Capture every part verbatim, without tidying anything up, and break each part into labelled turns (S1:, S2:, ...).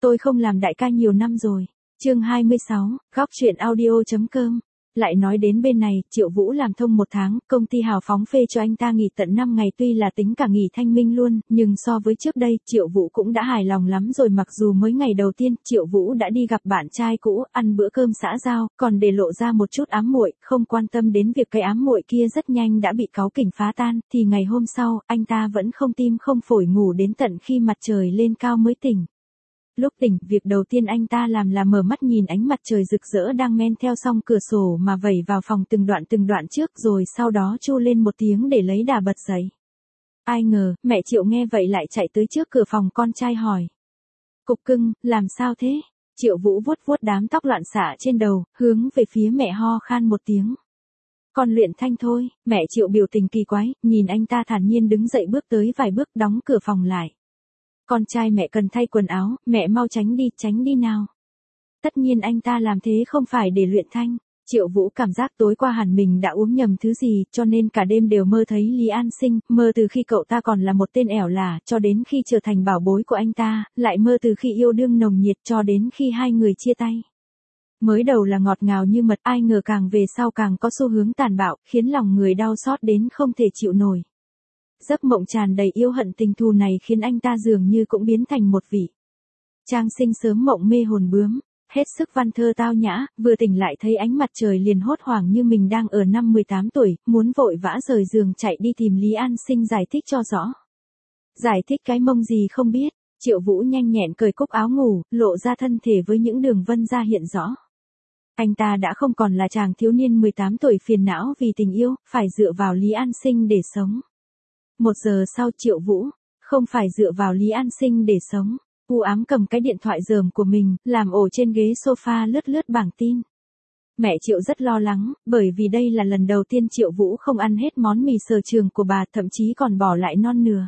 S1: tôi không làm đại ca nhiều năm rồi. Chương hai mươi sáu, góc truyện audio.com. Lại nói đến bên này, Triệu Vũ làm thông một tháng, công ty hào phóng phê cho anh ta nghỉ tận năm ngày, tuy là tính cả nghỉ thanh minh luôn, nhưng so với trước đây, Triệu Vũ cũng đã hài lòng lắm rồi. Mặc dù mới ngày đầu tiên, Triệu Vũ đã đi gặp bạn trai cũ, ăn bữa cơm xã giao, còn để lộ ra một chút ám muội, không quan tâm đến việc cái ám muội kia rất nhanh đã bị cáu kỉnh phá tan, thì ngày hôm sau, anh ta vẫn không tim không phổi ngủ đến tận khi mặt trời lên cao mới tỉnh. Lúc tỉnh, việc đầu tiên anh ta làm là mở mắt nhìn ánh mặt trời rực rỡ đang men theo song cửa sổ mà vẩy vào phòng từng đoạn từng đoạn trước, rồi sau đó chu lên một tiếng để lấy đà bật dậy. Ai ngờ, mẹ Triệu nghe vậy lại chạy tới trước cửa phòng con trai hỏi. Cục cưng, làm sao thế? Triệu Vũ vuốt vuốt đám tóc loạn xạ trên đầu, hướng về phía mẹ ho khan một tiếng. Con luyện thanh thôi. Mẹ Triệu biểu tình kỳ quái, nhìn anh ta thản nhiên đứng dậy bước tới vài bước đóng cửa phòng lại. Con trai mẹ cần thay quần áo, mẹ mau tránh đi, tránh đi nào. Tất nhiên anh ta làm thế không phải để luyện thanh. Triệu Vũ cảm giác tối qua hẳn mình đã uống nhầm thứ gì, cho nên cả đêm đều mơ thấy Lý An Sinh, mơ từ khi cậu ta còn là một tên ẻo lả, cho đến khi trở thành bảo bối của anh ta, lại mơ từ khi yêu đương nồng nhiệt cho đến khi hai người chia tay. Mới đầu là ngọt ngào như mật, ai ngờ càng về sau càng có xu hướng tàn bạo, khiến lòng người đau xót đến không thể chịu nổi. Giấc mộng tràn đầy yêu hận tình thù này khiến anh ta dường như cũng biến thành một vị Trang Sinh sớm mộng mê hồn bướm, hết sức văn thơ tao nhã, vừa tỉnh lại thấy ánh mặt trời liền hốt hoảng như mình đang ở năm mười tám tuổi, muốn vội vã rời giường chạy đi tìm Lý An Sinh giải thích cho rõ. Giải thích cái mông gì không biết, Triệu Vũ nhanh nhẹn cởi cúc áo ngủ, lộ ra thân thể với những đường vân da hiện rõ. Anh ta đã không còn là chàng thiếu niên mười tám tuổi phiền não vì tình yêu, phải dựa vào Lý An Sinh để sống. Một giờ sau Triệu Vũ, không phải dựa vào Lý An Sinh để sống, u ám cầm cái điện thoại dởm của mình, làm ổ trên ghế sofa lướt lướt bảng tin. Mẹ Triệu rất lo lắng, bởi vì đây là lần đầu tiên Triệu Vũ không ăn hết món mì sở trường của bà, thậm chí còn bỏ lại non nửa.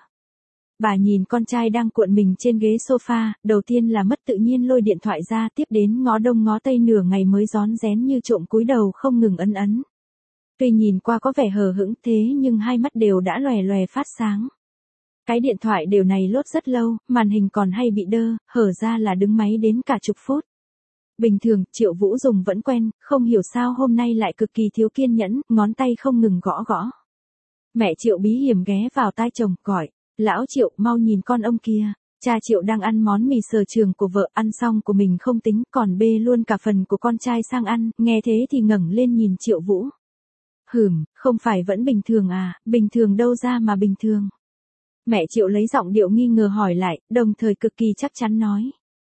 S1: Bà nhìn con trai đang cuộn mình trên ghế sofa, đầu tiên là mất tự nhiên lôi điện thoại ra, tiếp đến ngó đông ngó tây nửa ngày mới rón rén như trộm cúi đầu không ngừng ấn ấn. Tuy nhìn qua có vẻ hờ hững thế nhưng hai mắt đều đã lòe lòe phát sáng. Cái điện thoại đều này lốt rất lâu, màn hình còn hay bị đơ, hở ra là đứng máy đến cả chục phút. Bình thường, Triệu Vũ dùng vẫn quen, không hiểu sao hôm nay lại cực kỳ thiếu kiên nhẫn, ngón tay không ngừng gõ gõ. Mẹ Triệu bí hiểm ghé vào tai chồng, gọi, lão Triệu mau nhìn con ông kia. Cha Triệu đang ăn món mì sở trường của vợ, ăn xong của mình không tính, còn bê luôn cả phần của con trai sang ăn, nghe thế thì ngẩng lên nhìn Triệu Vũ. Hửm, không phải vẫn bình thường à, bình thường đâu ra mà bình thường. Mẹ Triệu lấy giọng điệu nghi ngờ hỏi lại, đồng thời cực kỳ chắc chắn nói.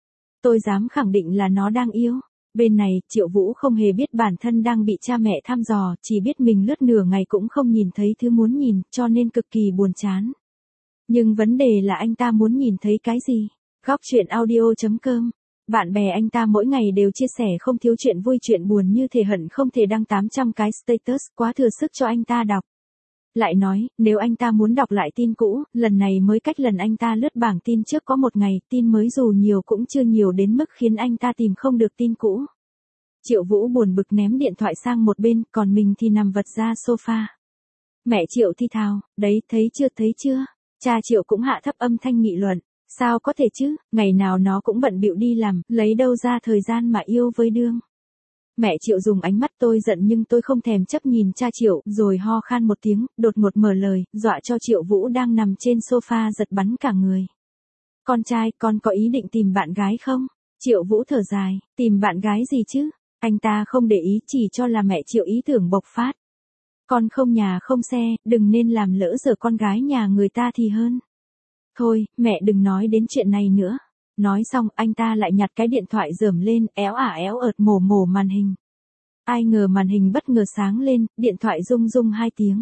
S1: Tôi dám khẳng định là nó đang yêu. Bên này, Triệu Vũ không hề biết bản thân đang bị cha mẹ thăm dò, chỉ biết mình lướt nửa ngày cũng không nhìn thấy thứ muốn nhìn, cho nên cực kỳ buồn chán. Nhưng vấn đề là anh ta muốn nhìn thấy cái gì? Góc truyện audio.com. Bạn bè anh ta mỗi ngày đều chia sẻ không thiếu chuyện vui chuyện buồn như thể hận không thể đăng tám trăm cái status, quá thừa sức cho anh ta đọc. Lại nói, nếu anh ta muốn đọc lại tin cũ, lần này mới cách lần anh ta lướt bảng tin trước có một ngày, tin mới dù nhiều cũng chưa nhiều đến mức khiến anh ta tìm không được tin cũ. Triệu Vũ buồn bực ném điện thoại sang một bên, còn mình thì nằm vật ra sofa. Mẹ Triệu thi thào, đấy, thấy chưa thấy chưa? Cha Triệu cũng hạ thấp âm thanh nghị luận. Sao có thể chứ, ngày nào nó cũng bận bịu đi làm, lấy đâu ra thời gian mà yêu với đương. Mẹ Triệu dùng ánh mắt tôi giận nhưng tôi không thèm chấp nhìn cha Triệu, rồi ho khan một tiếng, đột ngột mở lời, dọa cho Triệu Vũ đang nằm trên sofa giật bắn cả người. Con trai, con có ý định tìm bạn gái không? Triệu Vũ thở dài, tìm bạn gái gì chứ? Anh ta không để ý, chỉ cho là mẹ Triệu ý tưởng bộc phát. Con không nhà không xe, đừng nên làm lỡ giờ con gái nhà người ta thì hơn. Thôi, mẹ đừng nói đến chuyện này nữa. Nói xong, anh ta lại nhặt cái điện thoại dởm lên, éo ả éo ợt mổ mổ màn hình. Ai ngờ màn hình bất ngờ sáng lên, điện thoại rung rung hai tiếng.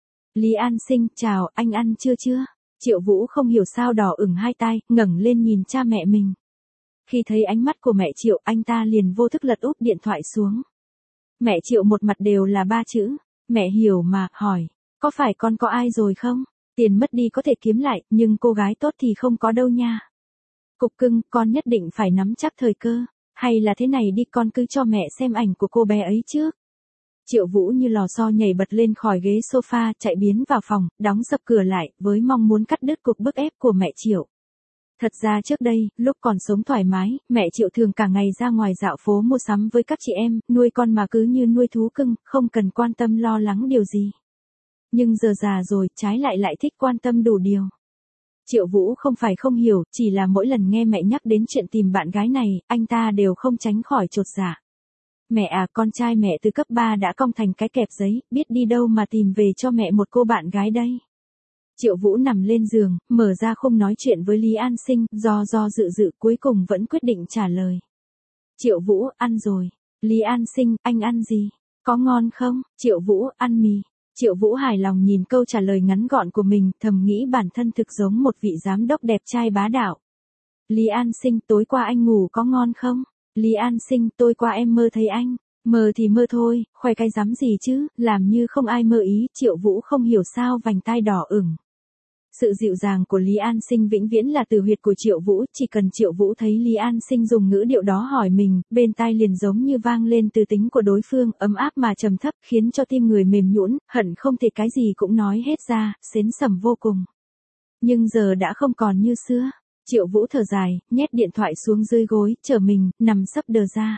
S1: Lý An Sinh, chào, anh ăn chưa chưa? Triệu Vũ không hiểu sao đỏ ửng hai tai, ngẩng lên nhìn cha mẹ mình. Khi thấy ánh mắt của mẹ Triệu, anh ta liền vô thức lật úp điện thoại xuống. Mẹ Triệu một mặt đều là ba chữ. Mẹ hiểu mà, hỏi, có phải con có ai rồi không? Tiền mất đi có thể kiếm lại, nhưng cô gái tốt thì không có đâu nha. Cục cưng, con nhất định phải nắm chắc thời cơ. Hay là thế này đi, con cứ cho mẹ xem ảnh của cô bé ấy trước. Triệu Vũ như lò xo nhảy bật lên khỏi ghế sofa, chạy biến vào phòng, đóng sập cửa lại, với mong muốn cắt đứt cuộc bức ép của mẹ Triệu. Thật ra trước đây, lúc còn sống thoải mái, mẹ Triệu thường cả ngày ra ngoài dạo phố mua sắm với các chị em, nuôi con mà cứ như nuôi thú cưng, không cần quan tâm lo lắng điều gì. Nhưng giờ già rồi, trái lại lại thích quan tâm đủ điều. Triệu Vũ không phải không hiểu, chỉ là mỗi lần nghe mẹ nhắc đến chuyện tìm bạn gái này, anh ta đều không tránh khỏi chột dạ. Mẹ à, con trai mẹ từ cấp ba đã cong thành cái kẹp giấy, biết đi đâu mà tìm về cho mẹ một cô bạn gái đây. Triệu Vũ nằm lên giường, mở ra khung nói chuyện với Lý An Sinh, do do dự dự cuối cùng vẫn quyết định trả lời. Triệu Vũ, ăn rồi. Lý An Sinh, anh ăn gì? Có ngon không? Triệu Vũ, ăn mì. Triệu Vũ hài lòng nhìn câu trả lời ngắn gọn của mình, thầm nghĩ bản thân thực giống một vị giám đốc đẹp trai bá đạo. Lý An Sinh, tối qua anh ngủ có ngon không? Lý An Sinh, tối qua em mơ thấy anh. Mơ thì mơ thôi, khoe cái dám gì chứ, làm như không ai mơ ý. Triệu Vũ không hiểu sao vành tai đỏ ửng. Sự dịu dàng của Lý An Sinh vĩnh viễn là từ huyệt của Triệu Vũ, chỉ cần Triệu Vũ thấy Lý An Sinh dùng ngữ điệu đó hỏi mình, bên tai liền giống như vang lên từ tính của đối phương, ấm áp mà trầm thấp, khiến cho tim người mềm nhũn, hận không thể cái gì cũng nói hết ra, xến sẩm vô cùng. Nhưng giờ đã không còn như xưa. Triệu Vũ thở dài, nhét điện thoại xuống dưới gối, trở mình, nằm sấp đờ ra.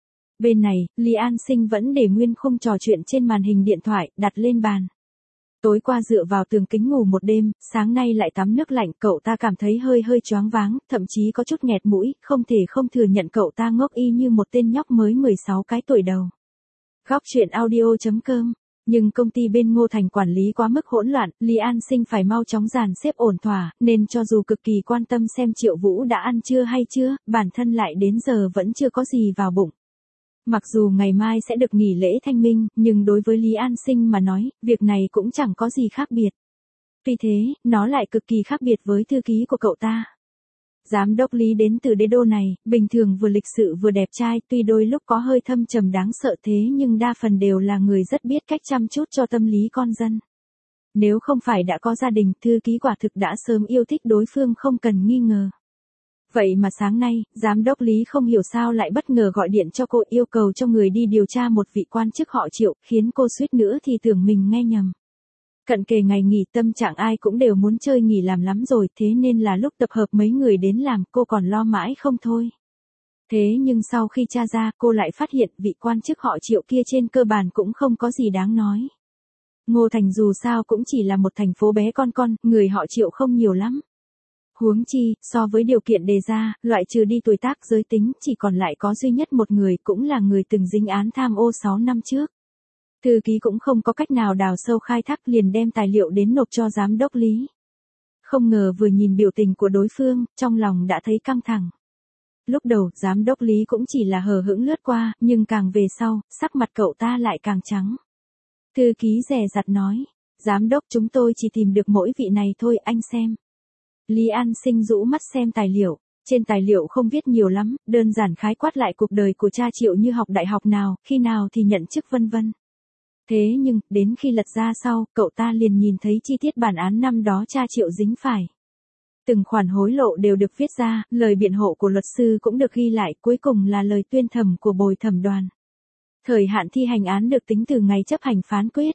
S1: Bên này, Lý An Sinh vẫn để nguyên khung trò chuyện trên màn hình điện thoại, đặt lên bàn. Tối qua dựa vào tường kính ngủ một đêm, sáng nay lại tắm nước lạnh, cậu ta cảm thấy hơi hơi choáng váng, thậm chí có chút nghẹt mũi, không thể không thừa nhận cậu ta ngốc y như một tên nhóc mới mười sáu cái tuổi đầu. Góc truyện audio chấm com. Nhưng công ty bên Ngô Thành quản lý quá mức hỗn loạn, Lý An Sinh phải mau chóng dàn xếp ổn thỏa, nên cho dù cực kỳ quan tâm xem Triệu Vũ đã ăn chưa hay chưa, bản thân lại đến giờ vẫn chưa có gì vào bụng. Mặc dù ngày mai sẽ được nghỉ lễ Thanh Minh, nhưng đối với Lý An Sinh mà nói, việc này cũng chẳng có gì khác biệt. Vì thế, nó lại cực kỳ khác biệt với thư ký của cậu ta. Giám đốc Lý đến từ đế đô này, bình thường vừa lịch sự vừa đẹp trai, tuy đôi lúc có hơi thâm trầm đáng sợ thế nhưng đa phần đều là người rất biết cách chăm chút cho tâm lý con dân. Nếu không phải đã có gia đình, thư ký quả thực đã sớm yêu thích đối phương không cần nghi ngờ. Vậy mà sáng nay, giám đốc Lý không hiểu sao lại bất ngờ gọi điện cho cô yêu cầu cho người đi điều tra một vị quan chức họ Triệu, khiến cô suýt nữa thì tưởng mình nghe nhầm. Cận kề ngày nghỉ tâm trạng ai cũng đều muốn chơi nghỉ làm lắm rồi, thế nên là lúc tập hợp mấy người đến làm cô còn lo mãi không thôi. Thế nhưng sau khi tra ra cô lại phát hiện vị quan chức họ Triệu kia trên cơ bản cũng không có gì đáng nói. Ngô Thành dù sao cũng chỉ là một thành phố bé con con, người họ Triệu không nhiều lắm. Huống chi, so với điều kiện đề ra, loại trừ đi tuổi tác giới tính, chỉ còn lại có duy nhất một người cũng là người từng dính án tham ô sáu năm trước. Thư ký cũng không có cách nào đào sâu khai thác liền đem tài liệu đến nộp cho giám đốc Lý. Không ngờ vừa nhìn biểu tình của đối phương, trong lòng đã thấy căng thẳng. Lúc đầu, giám đốc Lý cũng chỉ là hờ hững lướt qua, nhưng càng về sau, sắc mặt cậu ta lại càng trắng. Thư ký dè dặt nói, giám đốc chúng tôi chỉ tìm được mỗi vị này thôi, anh xem. Lý An Sinh rũ mắt xem tài liệu, trên tài liệu không viết nhiều lắm, đơn giản khái quát lại cuộc đời của cha Triệu như học đại học nào, khi nào thì nhận chức vân vân. Thế nhưng, đến khi lật ra sau, cậu ta liền nhìn thấy chi tiết bản án năm đó cha Triệu dính phải. Từng khoản hối lộ đều được viết ra, lời biện hộ của luật sư cũng được ghi lại, cuối cùng là lời tuyên thẩm của bồi thẩm đoàn. Thời hạn thi hành án được tính từ ngày chấp hành phán quyết.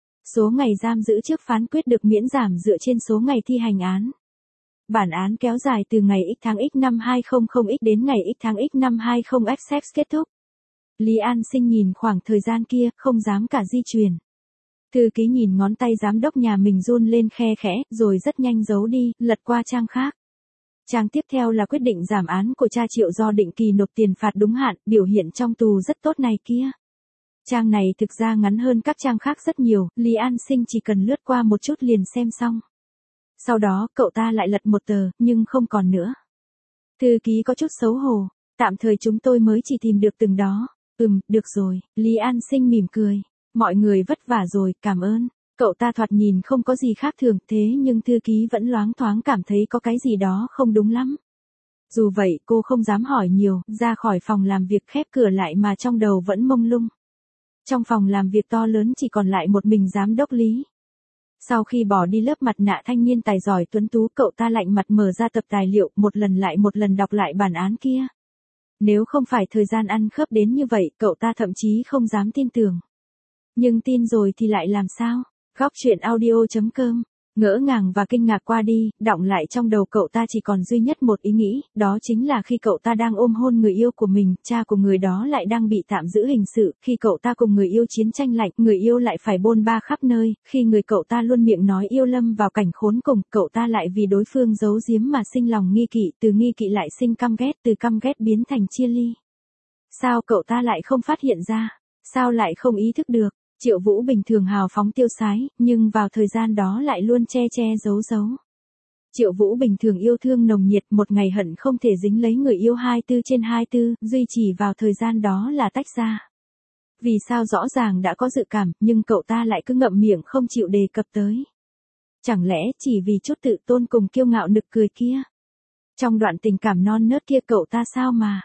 S1: Số ngày giam giữ trước phán quyết được miễn giảm dựa trên số ngày thi hành án. Bản án kéo dài từ ngày X tháng X năm hai không không X đến ngày X tháng X năm hai không X kết thúc. Lý An Sinh nhìn khoảng thời gian kia, không dám cả di chuyển. Thư ký nhìn ngón tay giám đốc nhà mình run lên khe khẽ, rồi rất nhanh giấu đi, lật qua trang khác. Trang tiếp theo là quyết định giảm án của cha Triệu do định kỳ nộp tiền phạt đúng hạn, biểu hiện trong tù rất tốt này kia. Trang này thực ra ngắn hơn các trang khác rất nhiều, Lý An Sinh chỉ cần lướt qua một chút liền xem xong. Sau đó, cậu ta lại lật một tờ, nhưng không còn nữa. Thư ký có chút xấu hổ, tạm thời chúng tôi mới chỉ tìm được từng đó. Ừm, được rồi, Lý An Sinh mỉm cười. Mọi người vất vả rồi, cảm ơn. Cậu ta thoạt nhìn không có gì khác thường, thế nhưng thư ký vẫn loáng thoáng cảm thấy có cái gì đó không đúng lắm. Dù vậy, cô không dám hỏi nhiều, ra khỏi phòng làm việc khép cửa lại mà trong đầu vẫn mông lung. Trong phòng làm việc to lớn chỉ còn lại một mình giám đốc Lý. Sau khi bỏ đi lớp mặt nạ thanh niên tài giỏi tuấn tú, cậu ta lạnh mặt mở ra tập tài liệu, một lần lại một lần đọc lại bản án kia. Nếu không phải thời gian ăn khớp đến như vậy, cậu ta thậm chí không dám tin tưởng. Nhưng tin rồi thì lại làm sao? Góc truyện audio chấm com Ngỡ ngàng và kinh ngạc qua đi, đọng lại trong đầu cậu ta chỉ còn duy nhất một ý nghĩ, đó chính là khi cậu ta đang ôm hôn người yêu của mình, cha của người đó lại đang bị tạm giữ hình sự, khi cậu ta cùng người yêu chiến tranh lạnh, người yêu lại phải bôn ba khắp nơi, khi người cậu ta luôn miệng nói yêu lâm vào cảnh khốn cùng, cậu ta lại vì đối phương giấu giếm mà sinh lòng nghi kỵ, từ nghi kỵ lại sinh căm ghét, từ căm ghét biến thành chia ly. Sao cậu ta lại không phát hiện ra? Sao lại không ý thức được? Triệu Vũ bình thường hào phóng tiêu sái, nhưng vào thời gian đó lại luôn che che giấu giấu. Triệu Vũ bình thường yêu thương nồng nhiệt, một ngày hận không thể dính lấy người yêu hai mươi bốn trên hai mươi bốn, duy chỉ vào thời gian đó là tách ra. Vì sao rõ ràng đã có dự cảm, nhưng cậu ta lại cứ ngậm miệng không chịu đề cập tới. Chẳng lẽ chỉ vì chút tự tôn cùng kiêu ngạo nực cười kia? Trong đoạn tình cảm non nớt kia cậu ta sao mà...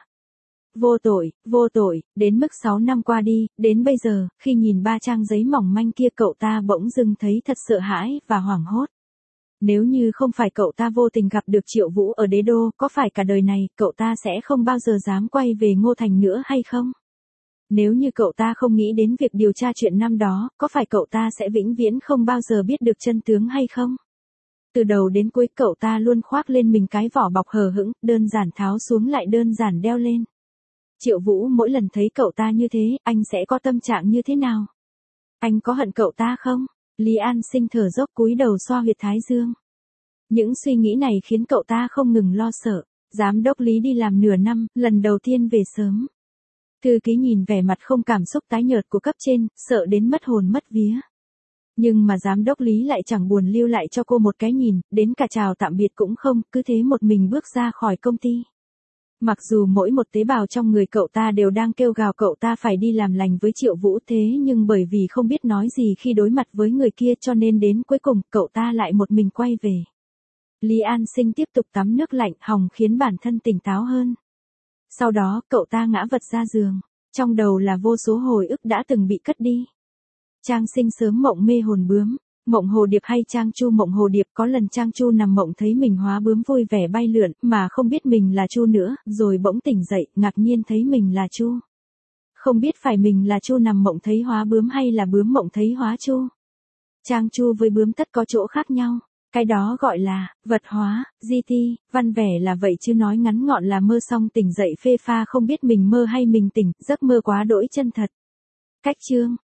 S1: Vô tội, vô tội, đến mức sáu năm qua đi, đến bây giờ, khi nhìn ba trang giấy mỏng manh kia cậu ta bỗng dưng thấy thật sợ hãi và hoảng hốt. Nếu như không phải cậu ta vô tình gặp được Triệu Vũ ở đế đô, có phải cả đời này, cậu ta sẽ không bao giờ dám quay về Ngô Thành nữa hay không? Nếu như cậu ta không nghĩ đến việc điều tra chuyện năm đó, có phải cậu ta sẽ vĩnh viễn không bao giờ biết được chân tướng hay không? Từ đầu đến cuối cậu ta luôn khoác lên mình cái vỏ bọc hờ hững, đơn giản tháo xuống lại đơn giản đeo lên. Triệu Vũ mỗi lần thấy cậu ta như thế, anh sẽ có tâm trạng như thế nào? Anh có hận cậu ta không? Lý An Sinh thở dốc cúi đầu xoa huyệt thái dương. Những suy nghĩ này khiến cậu ta không ngừng lo sợ. Giám đốc Lý đi làm nửa năm, lần đầu tiên về sớm. Thư ký nhìn vẻ mặt không cảm xúc tái nhợt của cấp trên, sợ đến mất hồn mất vía. Nhưng mà giám đốc Lý lại chẳng buồn lưu lại cho cô một cái nhìn, đến cả chào tạm biệt cũng không, cứ thế một mình bước ra khỏi công ty. Mặc dù mỗi một tế bào trong người cậu ta đều đang kêu gào cậu ta phải đi làm lành với Triệu Vũ, thế nhưng bởi vì không biết nói gì khi đối mặt với người kia cho nên đến cuối cùng cậu ta lại một mình quay về. Lý An Sinh tiếp tục tắm nước lạnh hòng khiến bản thân tỉnh táo hơn. Sau đó cậu ta ngã vật ra giường, trong đầu là vô số hồi ức đã từng bị cất đi. Trang Sinh sớm mộng mê hồn bướm, mộng hồ điệp hay Trang Chu mộng hồ điệp, có lần Trang Chu nằm mộng thấy mình hóa bướm vui vẻ bay lượn, mà không biết mình là Chu nữa, rồi bỗng tỉnh dậy, ngạc nhiên thấy mình là Chu. Không biết phải mình là Chu nằm mộng thấy hóa bướm hay là bướm mộng thấy hóa Chu. Trang Chu với bướm tất có chỗ khác nhau, cái đó gọi là vật hóa, di ti, văn vẻ là vậy chứ nói ngắn gọn là mơ xong tỉnh dậy phê pha không biết mình mơ hay mình tỉnh, giấc mơ quá đỗi chân thật. Cách chương